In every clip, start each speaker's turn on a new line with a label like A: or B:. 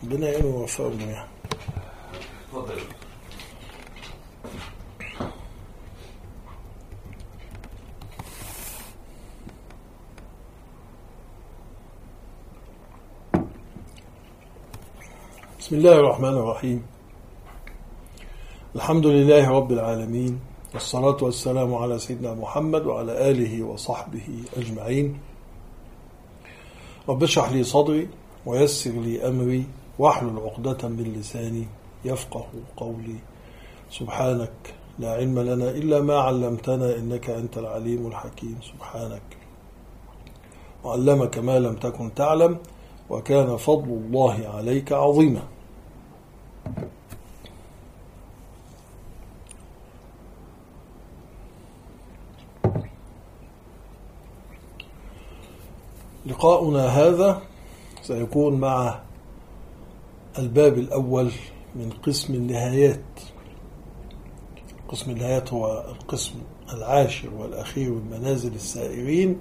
A: ربنا يعينه ويوفقهم جميعا.
B: اتفضل.
A: بسم الله الرحمن الرحيم. الحمد لله رب العالمين، والصلاة والسلام على سيدنا محمد وعلى آله وصحبه أجمعين. رب اشرح لي صدري ويسر لي أمري واحلل عقدة من لساني يفقه قولي. سبحانك لا علم لنا إلا ما علمتنا إنك أنت العليم الحكيم. سبحانك وعلمك ما لم تكن تعلم وكان فضل الله عليك عظيما. لقاؤنا هذا سيكون مع الباب الأول من قسم النهايات. قسم النهايات هو القسم العاشر والأخير من منازل السائرين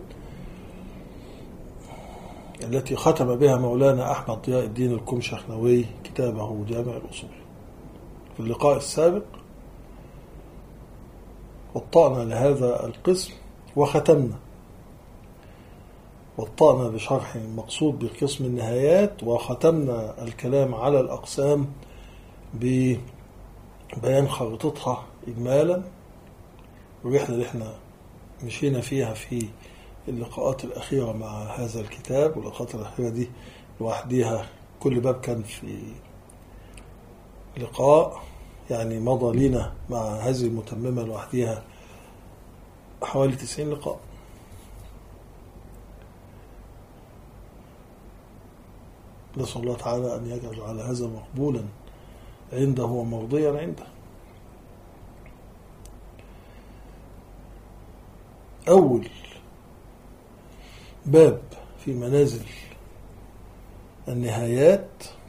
A: التي ختم بها مولانا أحمد ضياء الدين الكمشخنوي كتابه جامع الأصول. في اللقاء السابق وطأنا لهذا القسم وطأنا بشرح المقصود بقسم النهايات، وختمنا الكلام على الأقسام ببيان خريطتها إجمالا. الرحلة اللي احنا مشينا فيها في اللقاءات الأخيرة مع هذا الكتاب، واللقاءات الأخيرة دي لوحديها كل باب كان في لقاء، يعني مضى لنا مع هذه المتممة لوحديها حوالي 90 لقاء. نسأل الله تعالى أن يجعل هذا مقبولا عنده ومرضيا عنده. أول باب في منازل النهايات،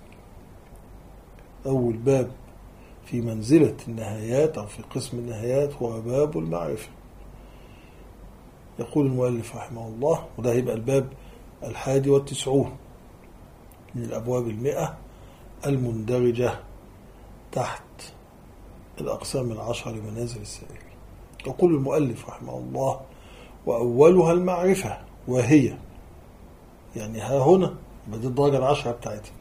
A: أول باب في منزلة النهايات أو في قسم النهايات هو باب المعرفة. يقول المؤلف رحمه الله، وده هيبقى الباب 91 من الأبواب 100 المندرجة تحت الأقسام 10 لمنازل السائرين. يقول المؤلف رحمه الله: وأولها المعرفة، وهي يعني ها هنا بدي الدرجة 10 بتاعتها،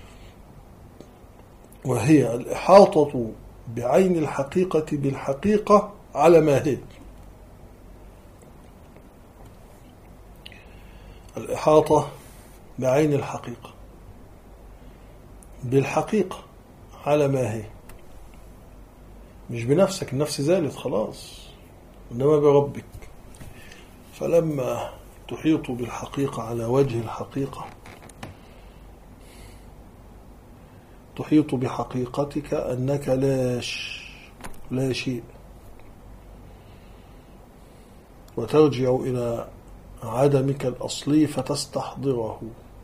A: وهي الإحاطة بعين الحقيقة بالحقيقة على ما هي. الإحاطة بعين الحقيقة بالحقيقة على ما هي، مش بنفسك، النفس زالت خلاص، إنما بربك. فلما تحيط بالحقيقة على وجه الحقيقة تحيط بحقيقتك أنك لا شيء، وترجع إلى عدمك الأصلي فتستحضره.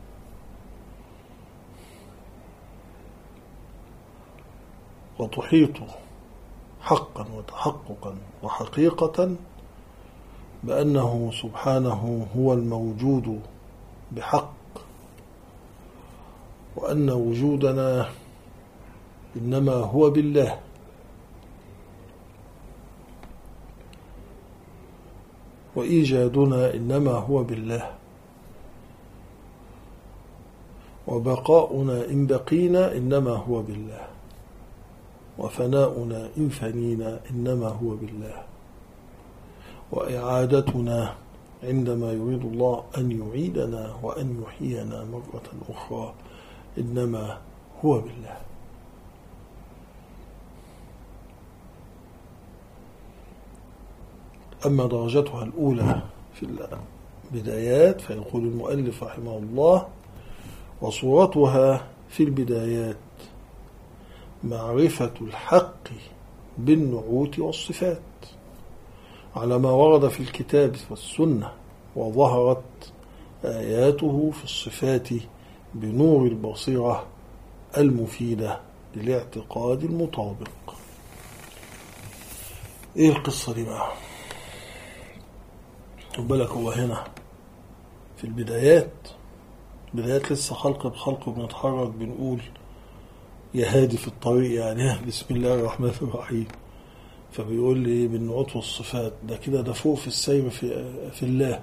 A: وتحيط حقا وتحققا وحقيقة بأنه سبحانه هو الموجود بحق، وأن وجودنا إنما هو بالله، وإيجادنا إنما هو بالله، وبقاؤنا إن بقينا إنما هو بالله، وفناؤنا إن فنينا إنما هو بالله، وإعادتنا عندما يريد الله أن يعيدنا وأن يحيينا مرة أخرى إنما هو بالله. أما درجتها الأولى في البدايات فيقول المؤلف رحمه الله: وصورتها في البدايات معرفة الحق بالنعوت والصفات على ما ورد في الكتاب والسنة، وظهرت آياته في الصفات بنور البصيرة المفيدة للاعتقاد المطابق. ايه القصة دي بقى؟ خد بالك، هو هنا في البدايات بدايات لسه خلق بخلق وبنتحرك بنقول يا هادي في الطريق يعني بسم الله الرحمن الرحيم. فبيقول لي بالنعوت والصفات ده فوق في السير في الله.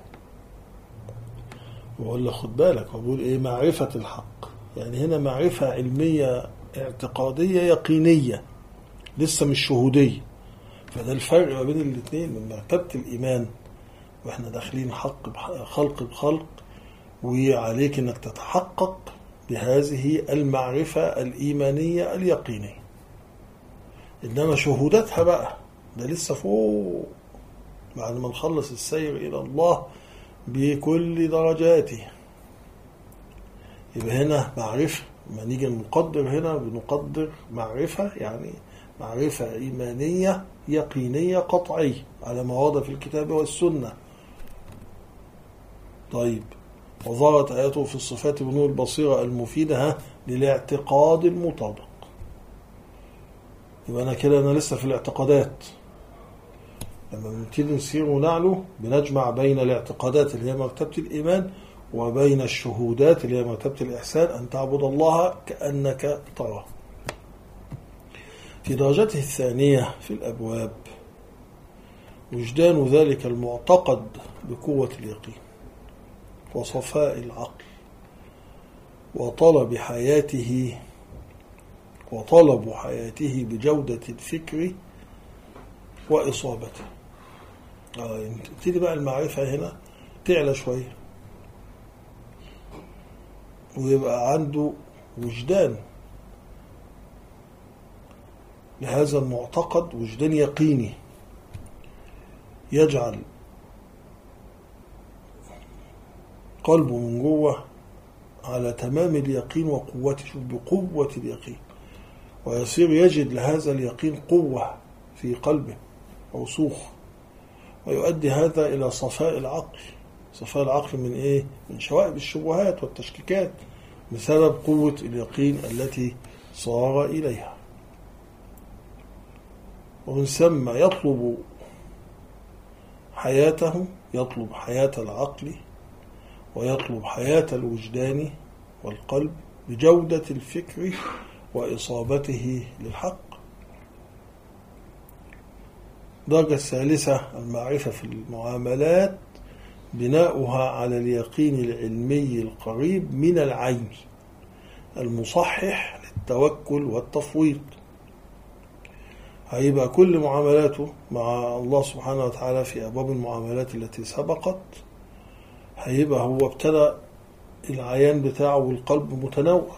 A: وأقول له خد بالك، وبقول إيه معرفة الحق، يعني هنا معرفة علمية اعتقادية يقينية لسه مش شهودية. فده الفرق ما بين الاثنين من مرتبة الإيمان، وإحنا داخلين خلق بخلق، وعليك إنك تتحقق بهذه المعرفة الإيمانية اليقينية. إنما شهودتها بقى ده لسه فوق بعد ما نخلص السير إلى الله بكل درجاته. يبقى هنا معرفة، ما نيجي نقدر هنا بنقدر معرفة، يعني معرفة إيمانية يقينية قطعية على ما ورد في الكتاب والسنة. طيب، وظهرت آياته في الصفات بنور البصيرة المفيدة للاعتقاد المطابق. يبقى أنا لسه في الاعتقادات. لما بنبتدي نسير ونعلو بنجمع بين الاعتقادات اللي هي مرتبة الإيمان وبين الشهودات اللي هي مرتبة الإحسان، أن تعبد الله كأنك تراه. في درجته الثانية في الأبواب وجدان ذلك المعتقد بقوة اليقين وصفاء العقل وطلب حياته بجودة الفكر وإصابته. تبتدي بقى المعرفة هنا تعلى شوية، ويبقى عنده وجدان لهذا المعتقد، وجدان يقيني يجعل قلبه من جوه على تمام اليقين وقوته، بقوة اليقين، ويصير يجد لهذا اليقين قوة في قلبه ورسوخ، ويؤدي هذا إلى صفاء العقل. صفاء العقل من إيه؟ من شوائب الشبهات والتشكيكات بسبب قوة اليقين التي صار إليها. ومن ثم يطلب حياة العقل ويطلب حياة الوجدان والقلب بجودة الفكر وإصابته للحق. درجة الثالثة المعرفة في المعاملات بناؤها على اليقين العلمي القريب من العين المصحح للتوكل والتفويض. هيبقى كل معاملاته مع الله سبحانه وتعالى في أبواب المعاملات التي سبقت هيبقى هو ابتدأ العيان بتاعه والقلب متنوع،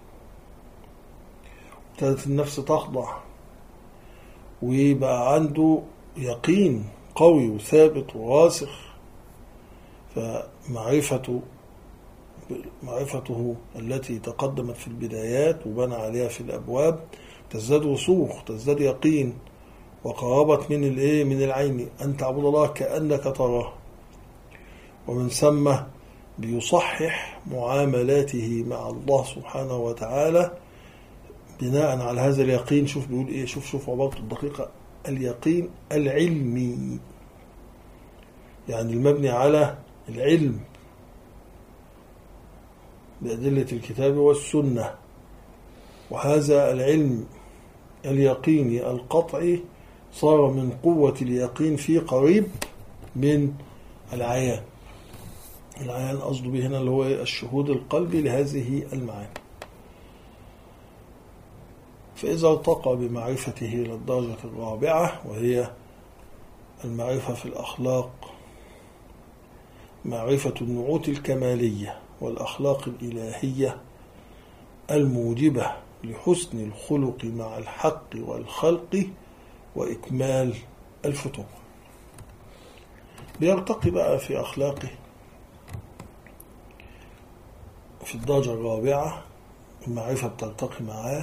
A: ابتدت النفس تخضع، ويبقى عنده يقين قوي وثابت وراسخ. فمعرفته التي تقدمت في البدايات وبنى عليها في الأبواب تزداد رسوخ، تزداد يقين، وقربت من العين أن تعبد الله كأنك تراه. ومن ثم بيصحح معاملاته مع الله سبحانه وتعالى بناء على هذا اليقين. شوف بيقول ايه، شوف عبارته الدقيقة، اليقين العلمي، يعني المبني على العلم بأدلة الكتاب والسنة. وهذا العلم اليقيني القطعي صار من قوة اليقين في قريب من العيان. العيان قصده به هنا اللي هو الشهود القلبي لهذه المعاني. فإذا ارتقى بمعرفته إلى الدرجة الرابعة وهي المعرفة في الأخلاق، معرفة النعوت الكمالية والأخلاق الإلهية الموجبة لحسن الخلق مع الحق والخلق وإكمال الفتور. بيرتقي بقى في أخلاقه في الدرجة الرابعة، المعرفة بترتقي معاه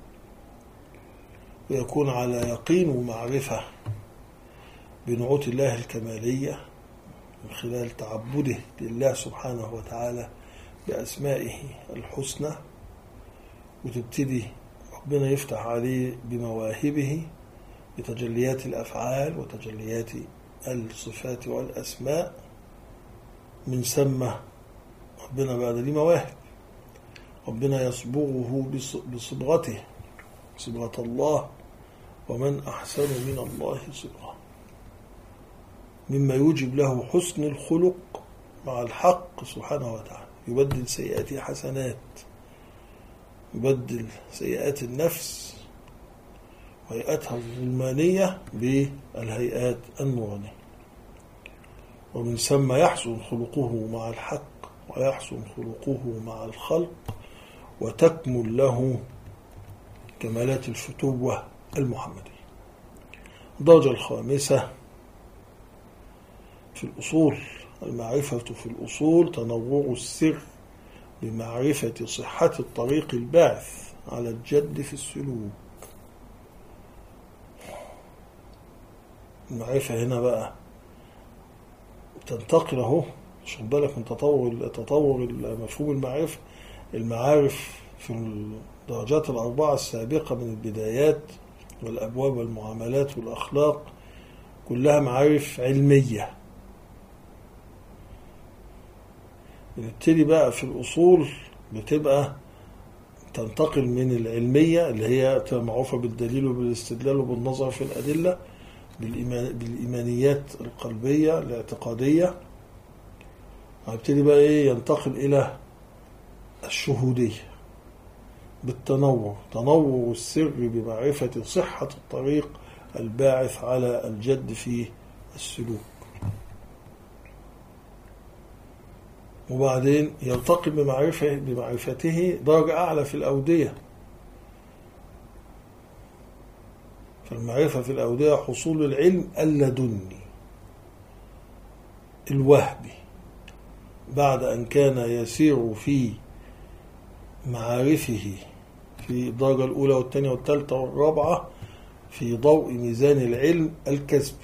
A: ويكون على يقين ومعرفة بنعوت الله الكمالية من خلال تعبده لله سبحانه وتعالى بأسمائه الحسنى، وتبتدي ربنا يفتح عليه بمواهبه بتجليات الأفعال وتجليات الصفات والأسماء. من ثم ربنا بقى ده ليه مواهب، ربنا يصبغه بصبغته، صبغة الله، ومن أحسن من الله صبغة، مما يوجب له حسن الخلق مع الحق سبحانه وتعالى. يبدل سيئات حسنات، يبدل سيئات النفس وهيئاتها الظلمانية بالهيئات النورانية، ومن ثم يحسن خلقه مع الحق ويحسن خلقه مع الخلق، وتكمل له كمالات الفتوة المحمدية. الدرجة الخامسة في الأصول، المعرفة في الأصول تنوع السر بمعرفة صحة الطريق الباعث على الجد في السلوك. المعرفة هنا تنتقل اهو، خد بالك من تطور مفهوم المعرفة. المعارف في الدرجات الأربعة السابقة من البدايات والأبواب والمعاملات والأخلاق كلها معارف علمية. بنبتدي بقى في الأصول بتبقى تنتقل من العلمية اللي هي معروفة بالدليل وبالاستدلال وبالنظر في الأدلة، بالإيمانيات القلبية الاعتقادية. هنبتدي بقى ينتقل إلى الشهودية بالتنوع، تنوع السر بمعرفة صحة الطريق الباعث على الجد في السلوك. وبعدين يرتقي بمعرفته درجة أعلى في الأودية. فالمعرفة في الأودية حصول العلم اللدني الوهبي، بعد أن كان يسير في معارفه في الدرجة الأولى والثانية والثالثة والرابعة في ضوء ميزان العلم الكسبي.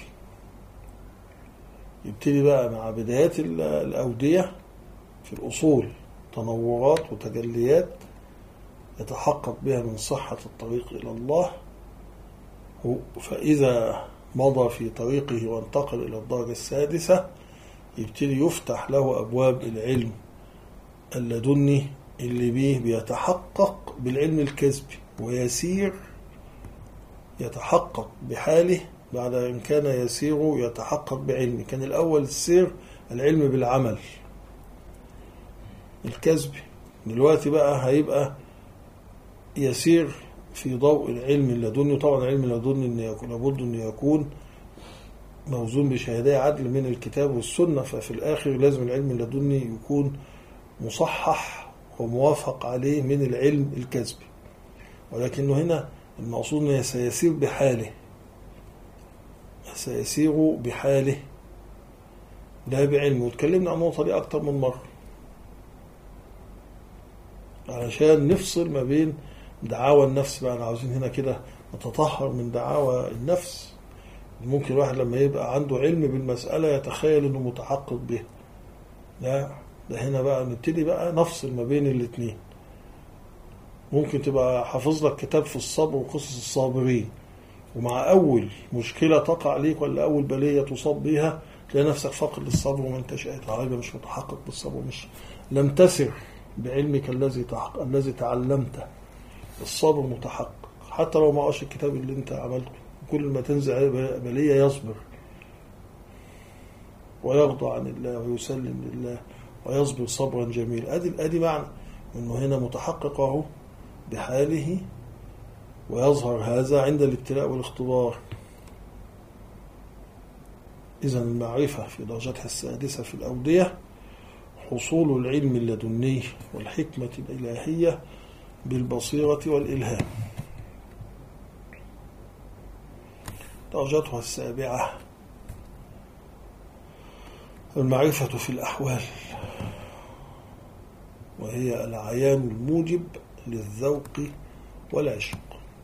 A: يبتدي بقى مع بدايات الأودية في الأصول تنورات وتجليات يتحقق بها من صحة الطريق إلى الله. فإذا مضى في طريقه وانتقل إلى الدرجة السادسة يبتدي يفتح له أبواب العلم اللدني اللي بيه بيتحقق بالعلم الكسبي، ويسير يتحقق بحاله بعد أن كان يسير يتحقق بعلمه. كان الأول السير العلم بالعمل الكسبي، دلوقتي بقى هيبقى يسير في ضوء العلم اللدني. طبعا العلم اللدني لابد أن يكون موزون بشهادة عدل من الكتاب والسنة، ففي الآخر لازم العلم اللدني يكون مصحح وموافق عليه من العلم الكسبي. ولكنه هنا المقصود أنه سيسير بحاله، سيسير بحاله لا بعلمه. وتكلمنا عن النقطة دي أكتر من مرة علشان نفصل ما بين دعاوى النفس. بقى عاوزين هنا كده نتطهر من دعاوى النفس. ممكن الواحد لما يبقى عنده علم بالمسألة يتخيل أنه متحقق به. لا، ده هنا بقى نبتدي بقى نفصل ما بين الاثنين. ممكن تبقى حافظ لك كتاب في الصبر وقصص الصابرين، ومع أول مشكلة تقع ليك ولا أول بلية تصاب بها تلاقي نفسك فاقد للصبر وما انتش قادر، مش متحقق بالصبر، مش لم تسر بعلمك الذي تعلمته. الصبر متحقق حتى لو ما قاش الكتاب اللي انت عملته. كل ما تنزع بلية يصبر ويرضى عن الله ويسلم لله ويصبر صبرا جميلا. ادي معنى انه هنا متحقق اهو بحاله، ويظهر هذا عند الابتلاء والاختبار. إذن المعرفة في درجتها السادسة في الأودية حصول العلم اللدني والحكمة الإلهية بالبصيرة والإلهام. درجتها السابعة المعرفة في الأحوال، وهي العيان الموجب للذوق والعشق.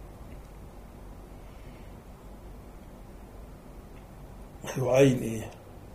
A: هيعين ايه؟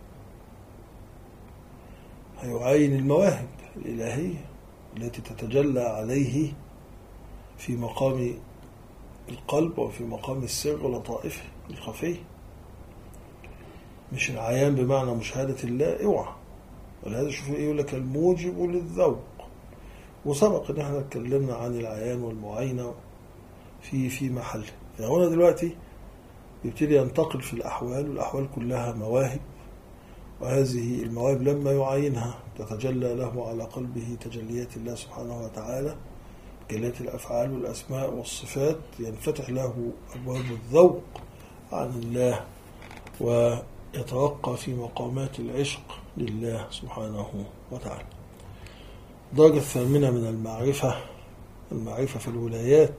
A: هيعين المواهب الإلهية التي تتجلى عليه في مقام القلب وفي مقام السر ولطائفه الخفية. مش العيان بمعنى مشاهدة الله، اوعى، ولهذا شوفوا إيه يقول لك الموجب للذوق. وسبق إن احنا اتكلمنا عن العيان والمعاينة في محل. يعني هنا دلوقتي يبتدي ينتقل في الأحوال، والأحوال كلها مواهب، وهذه المواهب لما يعاينها تتجلى له على قلبه تجليات الله سبحانه وتعالى، تجليات الأفعال والأسماء والصفات، ينفتح له أبواب الذوق عن الله ويتوقع في مقامات العشق لله سبحانه وتعالى. الدرجة الثامنة من المعرفة في الولايات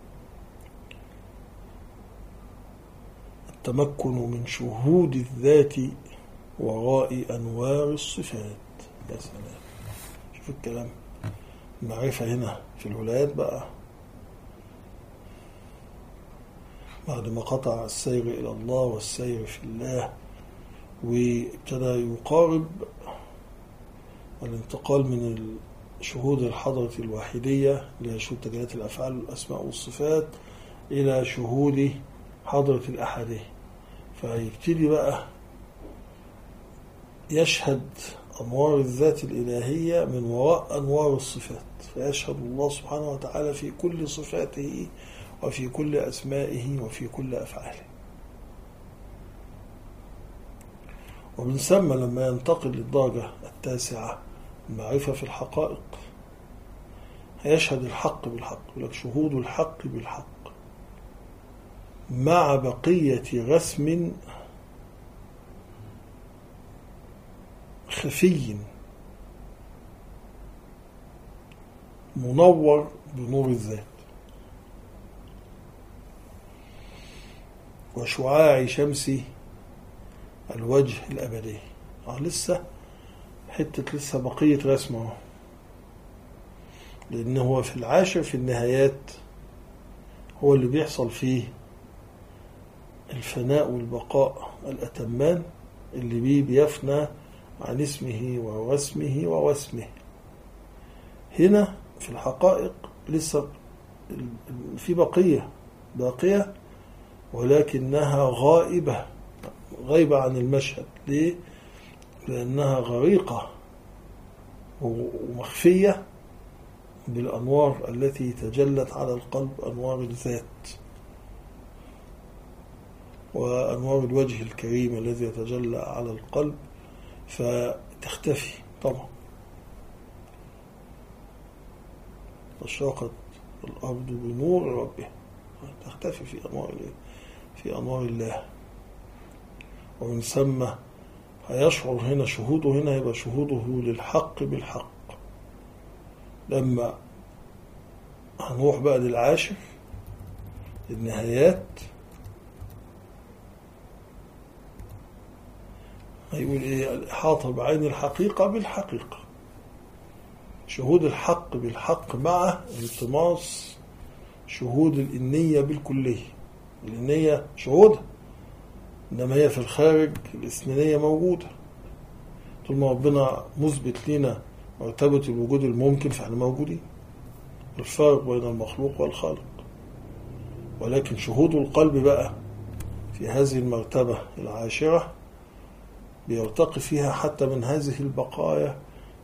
A: التمكن من شهود الذات وراء أنوار الصفات. يا سلام، شوف الكلام. المعرفة هنا في الولايات بقى بعد ما قطع السير إلى الله والسير في الله، وابتدى يقارب الانتقال من شهود الحضرة الواحدية اللي هي شهود تجليات الأفعال والأسماء والصفات إلى شهود حضرة الأحدية. فيبتدي بقى يشهد أنوار الذات الإلهية من وراء أنوار الصفات، فيشهد الله سبحانه وتعالى في كل صفاته وفي كل أسمائه وفي كل أفعاله. ومن ثم لما ينتقل للدرجة التاسعة المعرفة في الحقائق هيشهد الحق بالحق، يقول لك شهود الحق بالحق مع بقية رسم خفي منور بنور الذات وشعاع شمس الوجه الأبدي. لسه حتة لسه بقية رسمه، لأنه هو في العاشر في النهايات هو اللي بيحصل فيه الفناء والبقاء الأتمان اللي بيه بيفنى عن اسمه ورسمه ووسمه. هنا في الحقائق لسه في باقية ولكنها غائبة عن المشهد. ليه؟ لأنها غريقة ومخفية بالأنوار التي تجلت على القلب، أنوار الذات وأنوار الوجه الكريم الذي يتجلى على القلب، فتختفي طبعا. أشرقت الأرض بنور ربها، تختفي في أنوار الله. ومن ثم هيشعر هنا شهوده، هنا يبقى شهوده للحق بالحق. لما هنروح بقى للعاشر النهايات هيقول ايه؟ الإحاطة بعين الحقيقة بالحقيقة، شهود الحق بالحق مع التماس شهود الإنية بالكلية. الإنية شهودها، إنما هي في الخارج الإثنينية موجودة. طول ما ربنا مثبت لنا مرتبة الوجود الممكن فإحنا موجودين، الفارق بين المخلوق والخالق. ولكن شهود القلب بقى في هذه المرتبة العاشرة بيرتقي فيها حتى من هذه البقايا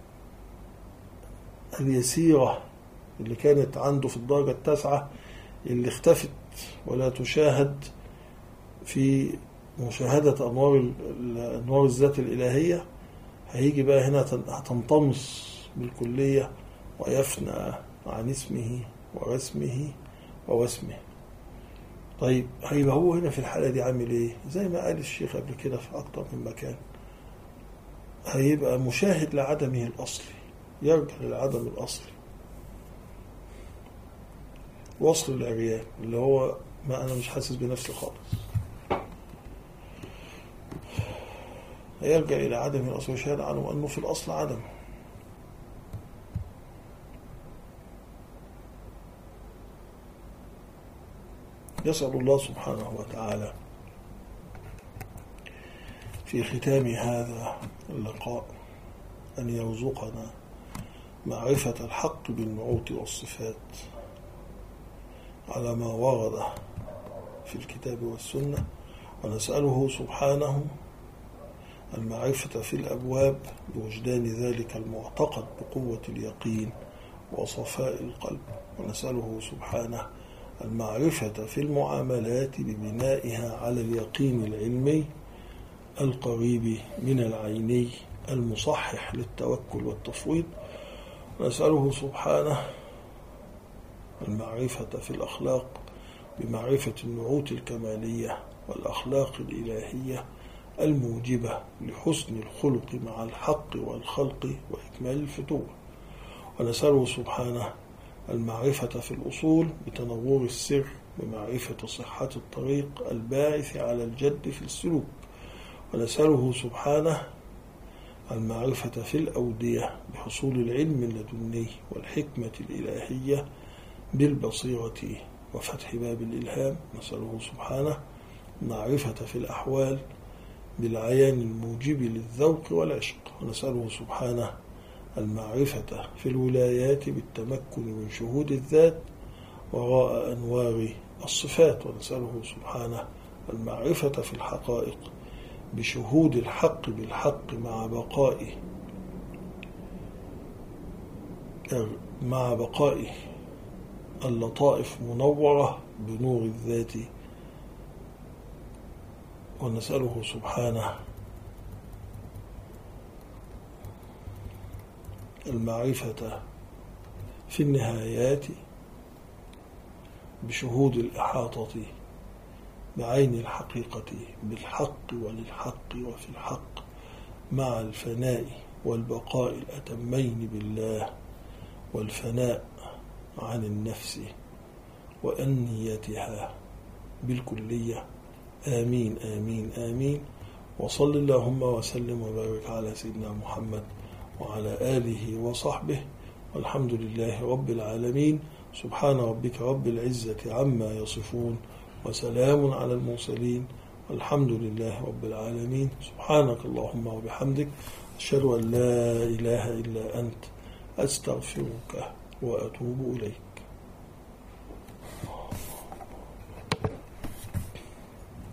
A: اليسيرة اللي كانت عنده في الدرجة التاسعة، اللي اختفت ولا تشاهد في مشاهدة أنوار الذات الإلهية. هيجي بقى هنا هتنطمس بالكلية ويفنى عن اسمه ورسمه ووسمه. طيب هيبقى هو هنا في الحالة دي عامل ايه؟ زي ما قال الشيخ قبل كده في أكتر من مكان، هيبقى مشاهد لعدمه الأصلي، يرجع للعدم الأصلي، وصل العريان اللي هو ما أنا مش حاسس بنفسي خالص. هيرجع إلى عدم الأصل ويشهد عنه أنه في الأصل عدم. يسأل الله سبحانه وتعالى في ختام هذا اللقاء أن يرزقنا معرفة الحق بالنعوت والصفات على ما ورد في الكتاب والسنة، ونسأله سبحانه المعرفة في الأبواب بوجدان ذلك المعتقد بقوة اليقين وصفاء القلب. ونسأله سبحانه المعرفة في المعاملات ببنائها على اليقين العلمي القريب من العيني المصحح للتوكل والتفويض. ونسأله سبحانه المعرفة في الأخلاق بمعرفة النعوت الكمالية والأخلاق الإلهية الموجبة لحسن الخلق مع الحق والخلق وإكمال الفتوح. ونسأله سبحانه المعرفة في الأصول بتنور السر بمعرفة صحة الطريق الباعث على الجد في السلوك. ونسأله سبحانه المعرفة في الأودية بحصول العلم اللدني والحكمة الإلهية بالبصيرة وفتح باب الإلهام. نسأله سبحانه المعرفة في الأحوال بالعيان الموجب للذوق والعشق. ونسأله سبحانه المعرفة في الولايات بالتمكن من شهود الذات وراء أنوار الصفات. ونسأله سبحانه المعرفة في الحقائق بشهود الحق بالحق مع بقاء اللطائف منورة بنور الذات. ونسأله سبحانه المعرفة في النهايات بشهود الإحاطة بعين الحقيقة بالحق وللحق وفي الحق مع الفناء والبقاء الأتمين بالله والفناء عن النفس وأنيتها بالكلية. آمين آمين آمين. وصل اللهم وسلم وبارك على سيدنا محمد وعلى آله وصحبه والحمد لله رب العالمين. سبحان ربك رب العزة عما يصفون وسلام على المرسلين والحمد لله رب العالمين. سبحانك اللهم وبحمدك أشهد أن لا إله إلا أنت أستغفرك وأتوب إليك.